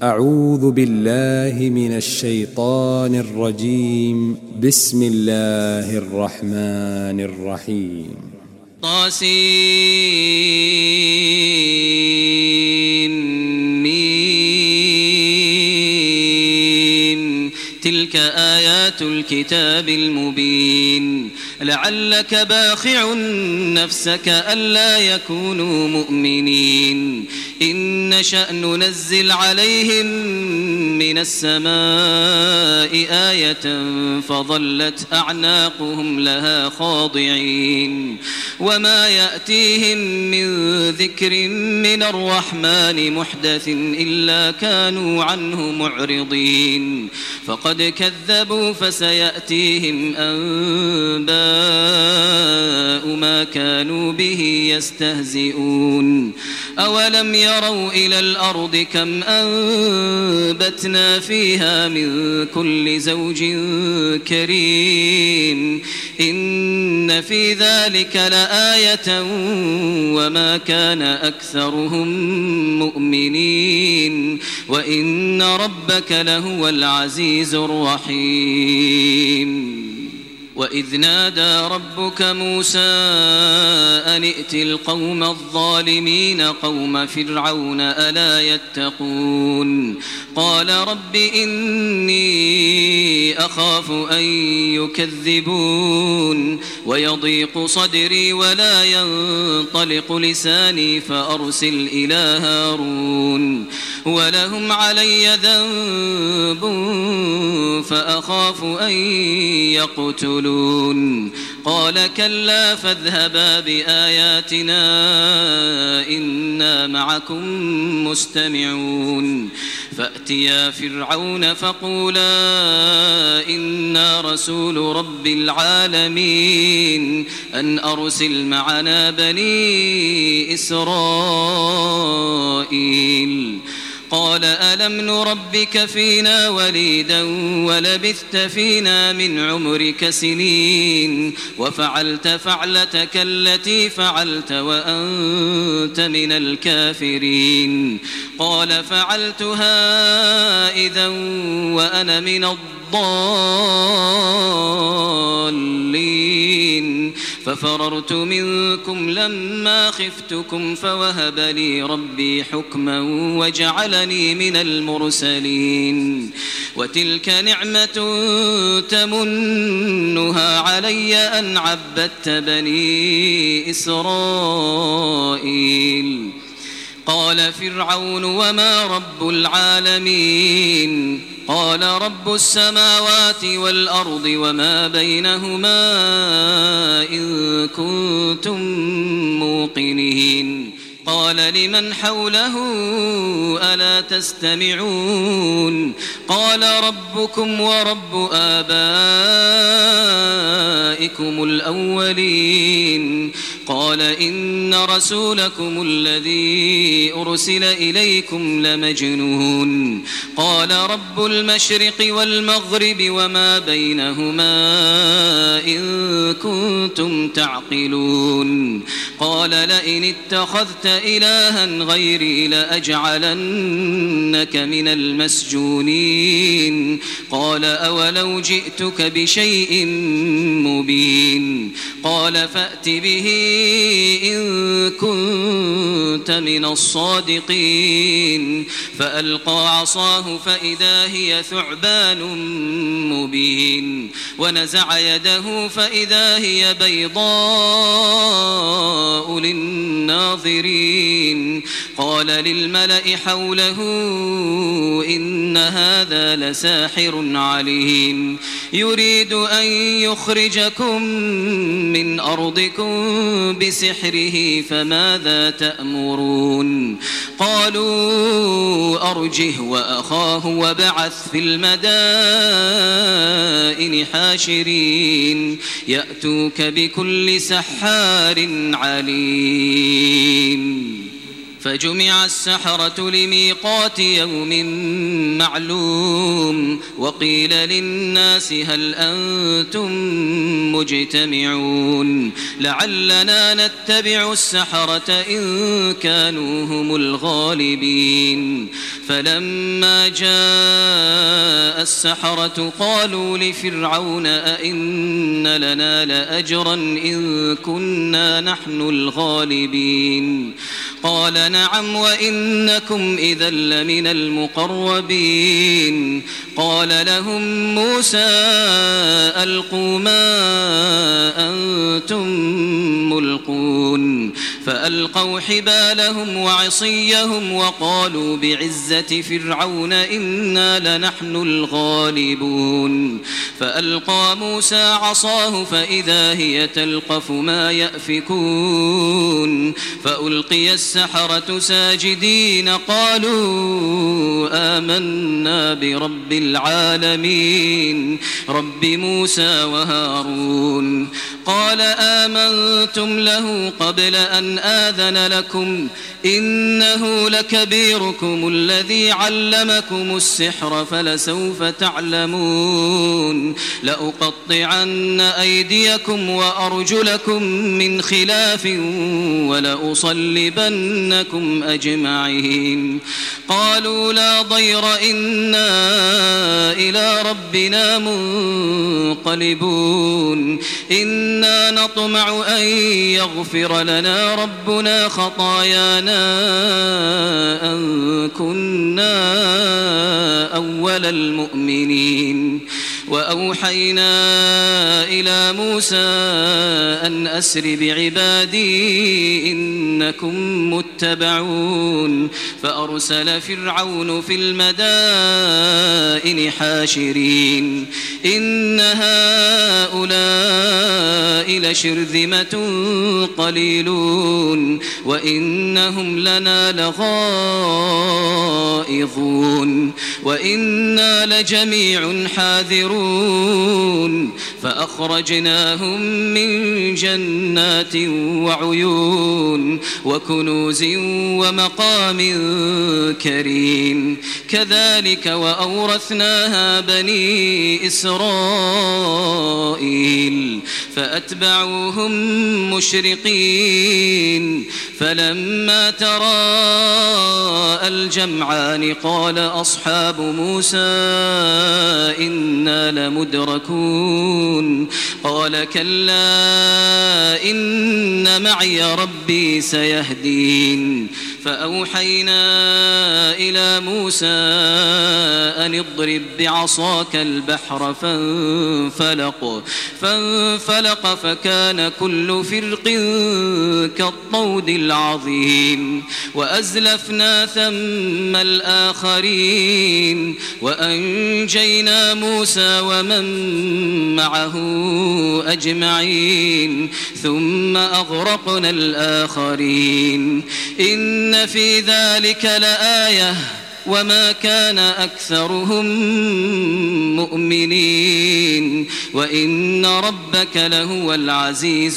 أعوذ بالله من الشيطان الرجيم. بسم الله الرحمن الرحيم. طاسيم. تلك آيات الكتاب المبين. لعلك باخع نفسك ألا يكونوا مؤمنين إن نشأ ننزل عليهم من السماء آية فظلت أعناقهم لها خاضعين وما يأتيهم من ذكر من الرحمن محدث إلا كانوا عنه معرضين فقد كذبوا فسيأتيهم أنباء ما كانوا به يستهزئون أولم يروا إلى الأرض كم أنبتنا فيها من كل زوج كريم إن في ذلك لآية وما كان أكثرهم مؤمنين وإن ربك لهو العزيز الرحيم. وإذ نادى ربك موسى أن ائت القوم الظالمين قوم فرعون ألا يتقون قال رب إني أخاف أن يكذبون ويضيق صدري ولا ينطلق لساني فأرسل إلى هارون ولهم علي ذنب فأخاف أن يقتلون قال كلا فاذهبا بآياتنا إنا معكم مستمعون فأتيا فرعون فقولا إنا رسول رب العالمين أن أرسل معنا بني إسرائيل قال ألم نربك فينا وليدا ولبثت فينا من عمرك سنين وفعلت فعلتك التي فعلت وأنت من الكافرين قال فعلتها إذا وأنا من الضالين ففررت منكم لما خفتكم فوهب لي ربي حكما وجعلني من المرسلين وتلك نعمة تمنها علي أن عبدت بني إسرائيل قال فرعون وما رب العالمين قال رب السماوات والأرض وما بينهما إن كنتم موقنين قال لمن حوله ألا تستمعون قال ربكم ورب آبائكم الأولين قال إن رسولكم الذي أرسل إليكم لمجنون قال رب المشرق والمغرب وما بينهما إن كنتم تعقلون قال لئن اتخذت إلها غيري لأجعلنك من المسجونين قال أولو جئتك بشيء مبين قال فأت به إن كنت من الصادقين فألقى عصاه فإذا هي ثعبان مبين ونزع يده فإذا هي بيضاء للناظرين قال للملأ حوله إن هذا لساحر عليم يريد أن يخرجكم من أرضكم بسحره فماذا تأمرون قالوا أرجه وأخاه وبعث في المدائن حاشرين يأتوك بكل سحار عليم فجمع السحرة لميقات يوم معلوم وقيل للناس هل أنتم مجتمعون لعلنا نتبع السحرة إن كانوا هم الغالبين فلما جاء السحرة قالوا لفرعون أئن لنا لأجرا إن كنا نحن الغالبين قال نعم وإنكم إذا لمن المقربين قال لهم موسى ألقوا ما أنتم ملقون فألقوا حبالهم وعصيهم وقالوا بعزة فرعون إنا لنحن الغالبون فألقى موسى عصاه فإذا هي تلقف ما يأفكون فألقي السحرة ساجدين قالوا آمنا برب العالمين رب موسى وهارون قال آمنتم له قبل أن آذن لكم إنه لكبيركم الذي علمكم السحر فلسوف تعلمون لأقطعن أيديكم وأرجلكم من خلاف ولأصلبنكم أجمعين قالوا لا ضير إنا إلى ربنا منقلبون إنا نطمع أن يغفر لنا ربنا خطايانا أن كنا أول المؤمنين وأوحينا إلى موسى أن أسر بعبادي إنكم متبعون فأرسل فرعون في المدائن حاشرين إن هؤلاء لشرذمة قليلون وإنهم لنا لغائظون وإنا لجميع حاذرون فأخرجناهم من جنات وعيون وكنوز ومقام كريم كذلك وأورثناها بني إسرائيل فأتبعوهم مشرقين فلما تراءى الجمعان قال أصحاب موسى إنا لمدركون قال كلا إن معي ربي سيهدين فأوحينا إلى موسى أن اضرب بعصاك البحر فانفلق فكان كل فرق كالطود العظيم وأزلفنا ثم الآخرين وأنجينا موسى ومن معه أجمعين ثم أغرقنا الآخرين إن في ذلك لآية وما كان أكثرهم مؤمنين وإن ربك لهو العزيز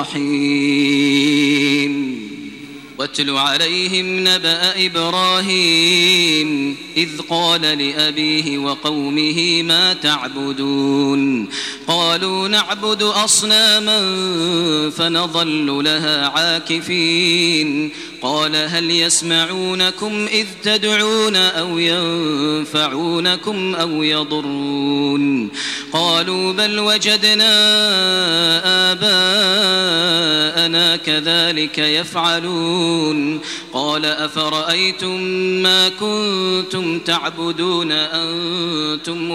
الرحيم واتل عليهم نبأ إبراهيم إذ قال لأبيه وقومه ما تعبدون قالوا نعبد أصناما فنظل لها عاكفين قال هل يسمعونكم إذ تدعون أو ينفعونكم أو يضرون قالوا بل وجدنا آباءنا كذلك يفعلون قال أفرأيتم ما كنتم تعبدون أنتم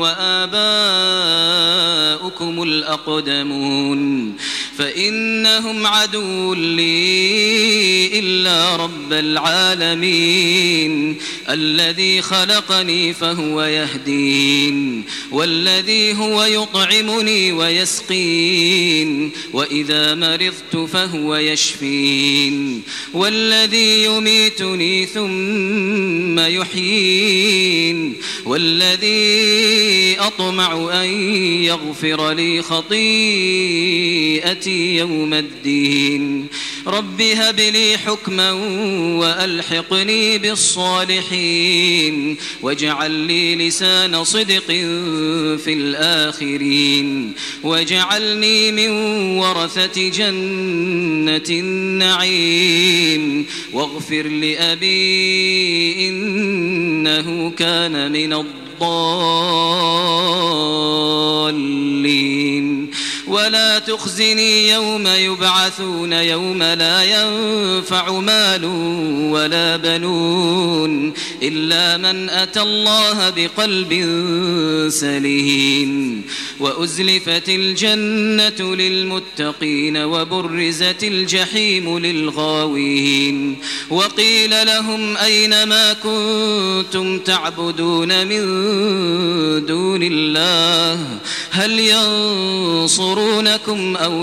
وآباؤكم الأقدمون فإنهم عدو لي إلا رب العالمين الذي خلقني فهو يهدين والذي هو يطعمني ويسقين وإذا مرضت فهو يشفين والذي يميتني ثم يحيين والذي أطمع أن يغفر لي خطيئتي يوم الدين رب هب لي حكما وألحقني بالصالحين واجعل لي لسان صدق في الآخرين واجعلني من ورثة جنة النعيم واغفر لأبي إنه كان من الضالين ولا تخزني يوم يبعثون يوم لا ينفع مال ولا بنون إلا من أتى الله بقلب سليم وأزلفت الجنة للمتقين وبرزت الجحيم للغاوين وقيل لهم أين ما كنتم تعبدون من دون الله هل ينصرونكم أو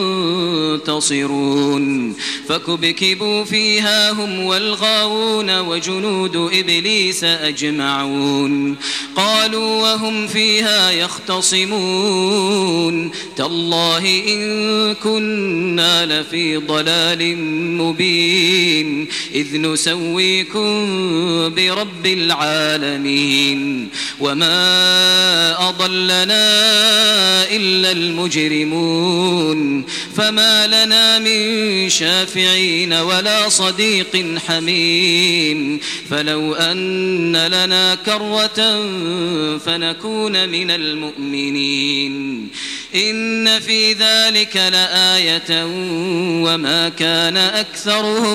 ينتصرون فكبكبوا فيها هم والغاوون وجنود إبليس أجمعون قالوا وهم فيها يختصمون تالله إن كنا لفي ضلال مبين إذ نسويكم برب العالمين وما أضلنا إلا المجرمون فما لنا من شافعين ولا صديق حميم فلو أن لنا كرة فنكون من المؤمنين إن في ذلك لآية وما كان أكثرهم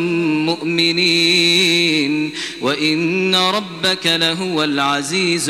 مؤمنين وإن ربك لهو العزيز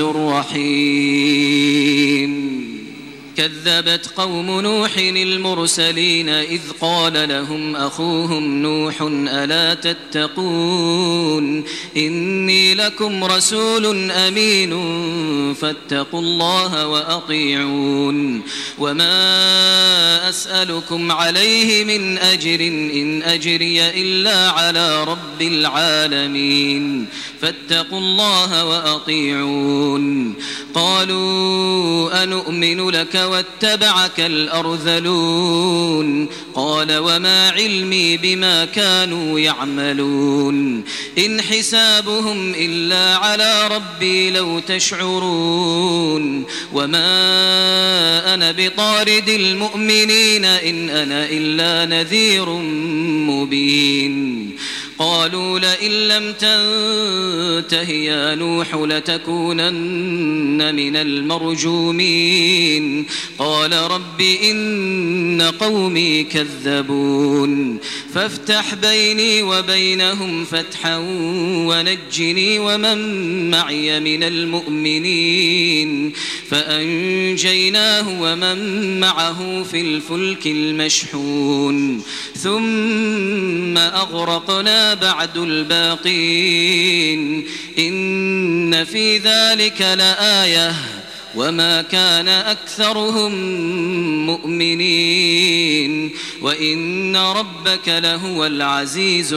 الرحيم كذبت قوم نوح المرسلين إذ قال لهم أخوهم نوح ألا تتقون إني لكم رسول أمين فاتقوا الله وأطيعون وما أسألكم عليه من أجر إن أجري إلا على رب العالمين فاتقوا الله وأطيعون قالوا أنؤمن لك واتبعك الأرذلون قال وما علمي بما كانوا يعملون إن حسابهم إلا على ربي لو تشعرون وما أنا بطارد المؤمنين إن أنا إلا نذير مبين قالوا لئن لم تنته يا نوح لتكونن من المرجومين قال رب إن قومي كذبون فافتح بيني وبينهم فتحا ونجني ومن معي من المؤمنين فأنجيناه ومن معه في الفلك المشحون ثم أغرقنا بعد الباقين إن في ذلك لآية وما كان أكثرهم مؤمنين وإن ربك لهو العزيز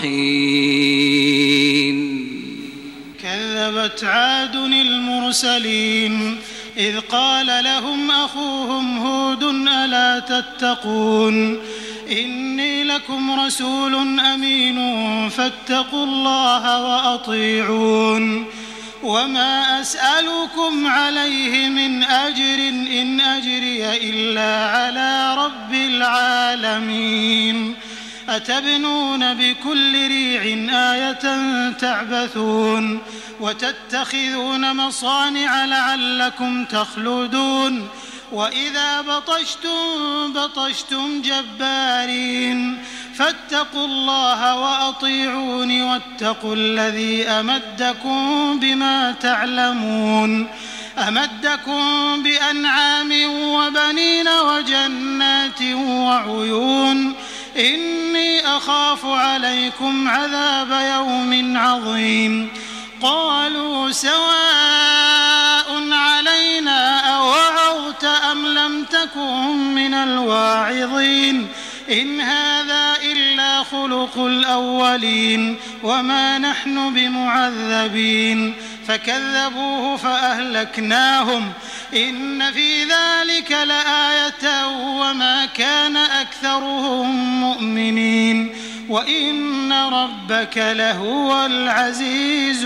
الرحيم كذبت عاد المرسلين إذ قال لهم أخوهم هود ألا تتقون إني لكم رسول أمين فاتقوا الله وأطيعون وما أسألكم عليه من أجر إن أجري إلا على رب العالمين أتبنون بكل ريع آية تعبثون وتتخذون مصانع لعلكم تخلدون وإذا بطشتم جبارين فاتقوا الله وأطيعون واتقوا الذي أمدكم بما تعلمون أمدكم بأنعام وبنين وجنات وعيون إني أخاف عليكم عذاب يوم عظيم قالوا سواء علينا أوعظت أم لم تكن من الواعظين إن هذا إلا خلق الأولين وما نحن بمعذبين فكذبوه فأهلكناهم إن في ذلك لآية وما كان أكثرهم مؤمنين وإن ربك لهو العزيز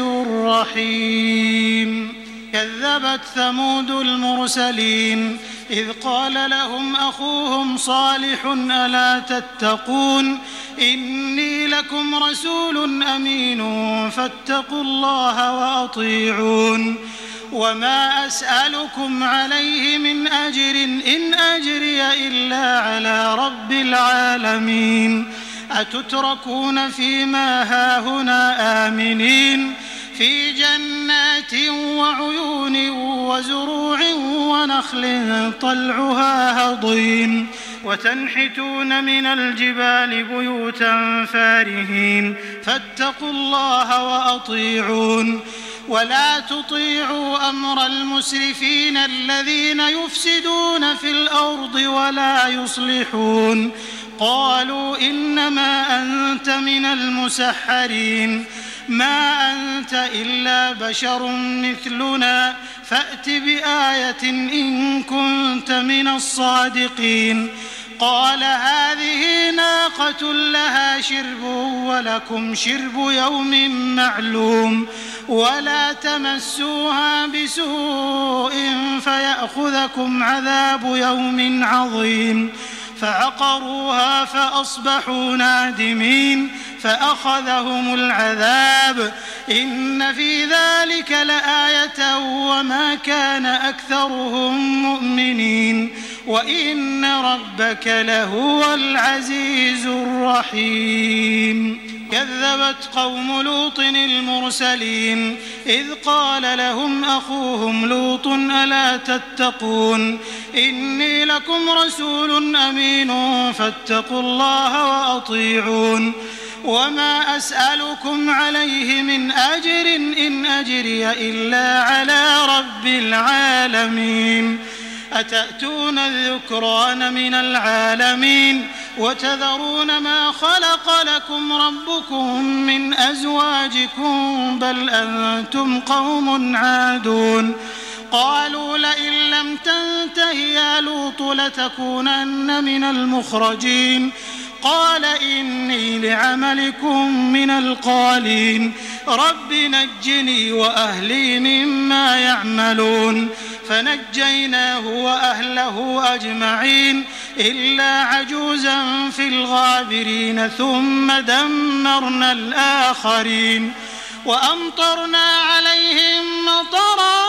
الرحيم. كذبت ثمود المرسلين إذ قال لهم أخوهم صالح ألا تتقون إني لكم رسول أمين فاتقوا الله وأطيعون وما أسألكم عليه من أجر إن أجري إلا على رب العالمين. أتتركون فيما هاهنا آمنين في جنات وعيون وزروع ونخل طلعها هضيم وتنحتون من الجبال بيوتا فارهين فاتقوا الله وأطيعون ولا تطيعوا أمر المسرفين الذين يفسدون في الأرض ولا يصلحون. قالوا إنما أنت من المسحرين ما أنت إلا بشر مثلنا فأت بآية إن كنت من الصادقين. قال هذه ناقة لها شرب ولكم شرب يوم معلوم ولا تمسوها بسوء فيأخذكم عذاب يوم عظيم. فعقروها فأصبحوا نادمين فأخذهم العذاب إن في ذلك لآية وما كان أكثرهم مؤمنين وإن ربك لهو العزيز الرحيم. كذبت قوم لوط المرسلين إذ قال لهم أخوهم لوط ألا تتقون إني لكم رسول أمين فاتقوا الله وأطيعون وما أسألكم عليه من أجر إن أجري إلا على رب العالمين. أتأتون الذكران من العالمين وتذرون ما خلق لكم ربكم من أزواجكم بل أنتم قوم عادون. قالوا لئن لم تنته يا لوط لتكونن من المخرجين. قال إني لعملكم من القالين رب نجني وأهلي مما يعملون. فنجيناه وأهله أجمعين إلا عجوزا في الغابرين ثم دمرنا الآخرين وأمطرنا عليهم مطرا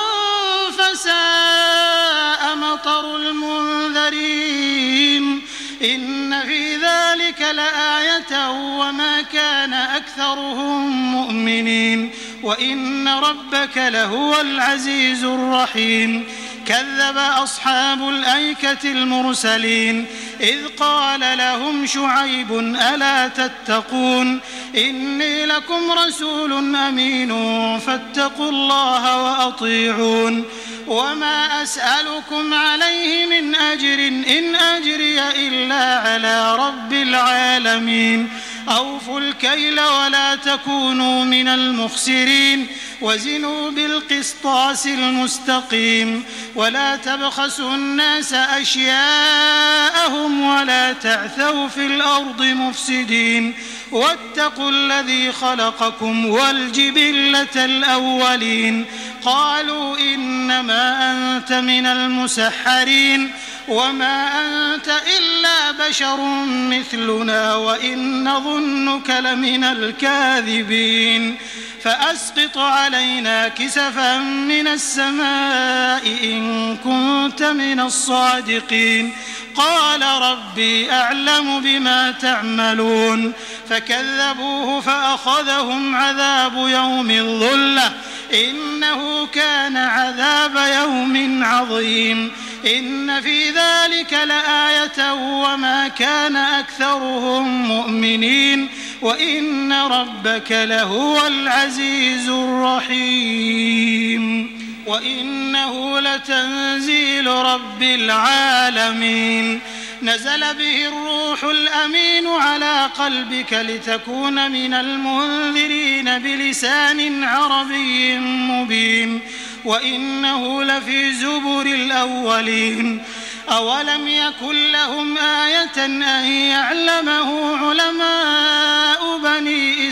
فساء مطر المنذرين. إن في ذلك لآية وما كان أكثرهم مؤمنين وإن ربك لهو العزيز الرحيم. كذب أصحاب الأيكة المرسلين إذ قال لهم شعيب ألا تتقون إني لكم رسول أمين فاتقوا الله وأطيعون وما أسألكم عليه من أجر إن أجري إلا على رب العالمين. أوفوا الكيل ولا تكونوا من المخسرين وزنوا بالقسطاس المستقيم ولا تبخسوا الناس أشياءهم ولا تعثوا في الأرض مفسدين واتقوا الذي خلقكم والجبلة الأولين. قالوا إنما أنت من المسحرين وما أنت إلا بشر مثلنا وإن نظنك لمن الكاذبين. فأسقط علينا كسفا من السماء إن كنت من الصادقين. قال ربي أعلم بما تعملون. فكذبوه فأخذهم عذاب يوم الظلة إنه كان عذاب يوم عظيم. إن في ذلك لآية وما كان أكثرهم مؤمنين وإن ربك لهو العزيز الرحيم. وإنه لتنزيل رب العالمين نزل به الروح الأمين على قلبك لتكون من المنذرين بلسان عربي مبين وإنه لفي زبر الأولين أولم يكن لهم آية أن يعلمه علماء بني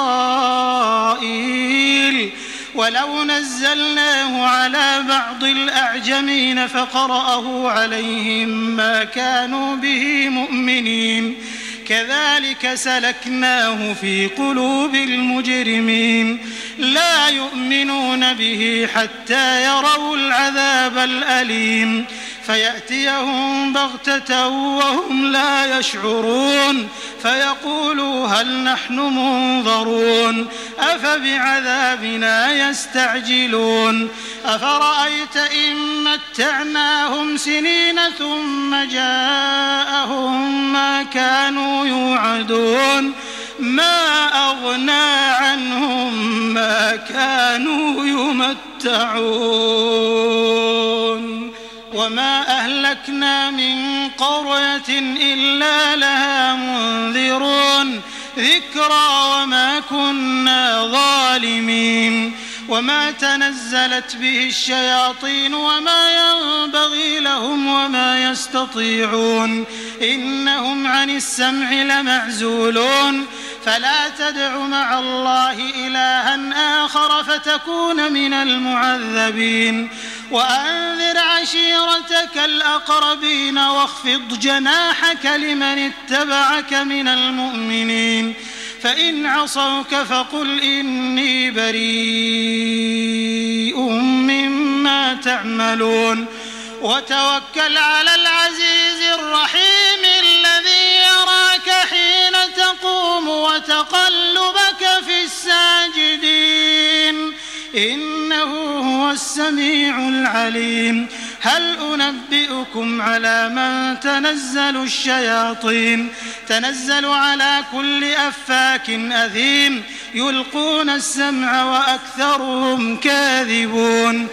إسرائيل ولو نزلناه على بعض الأعجمين فقرأه عليهم ما كانوا به مؤمنين كذلك سلكناه في قلوب المجرمين لا يؤمنون به حتى يروا العذاب الأليم فيأتيهم بغتة وهم لا يشعرون فيقولوا هل نحن منظرون أفبعذابنا يستعجلون أفرأيت إن متعناهم سنين ثم جاءهم ما كانوا يوعدون ما أغنى عنهم ما كانوا يمتعون وما أهلكنا من قرية إلا لها منذرون ذكرى وما كنا ظالمين وما تنزلت به الشياطين وما ينبغي لهم وما يستطيعون إنهم عن السمع لمعزولون فلا تدع مع الله إلها آخر فتكون من المعذبين وأنذر عشيرتك الأقربين واخفض جناحك لمن اتبعك من المؤمنين فإن عصوك فقل إني بريء مما تعملون وتوكل على العزيز الرحيم الذي يراك حين تقوم وتقلبك في الساجدين إنه هو السميع العليم هل أنبئكم على من تنزل الشياطين تنزل على كل أفاك أثيم يلقون السمع وأكثرهم كاذبون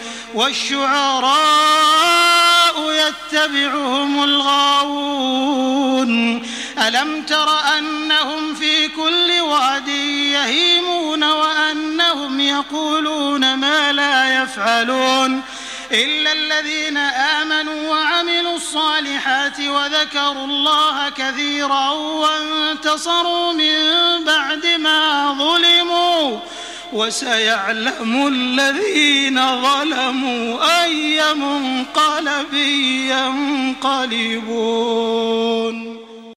والشعراء يتبعهم الغاوون ألم تر أنهم في كل واد يهيمون وأنهم يقولون ما لا يفعلون إلا الذين آمنوا وعملوا الصالحات وذكروا الله كثيرا وانتصروا من بعد ما ظلموا وسيعلم الذين ظلموا أي منقلب ينقلبون.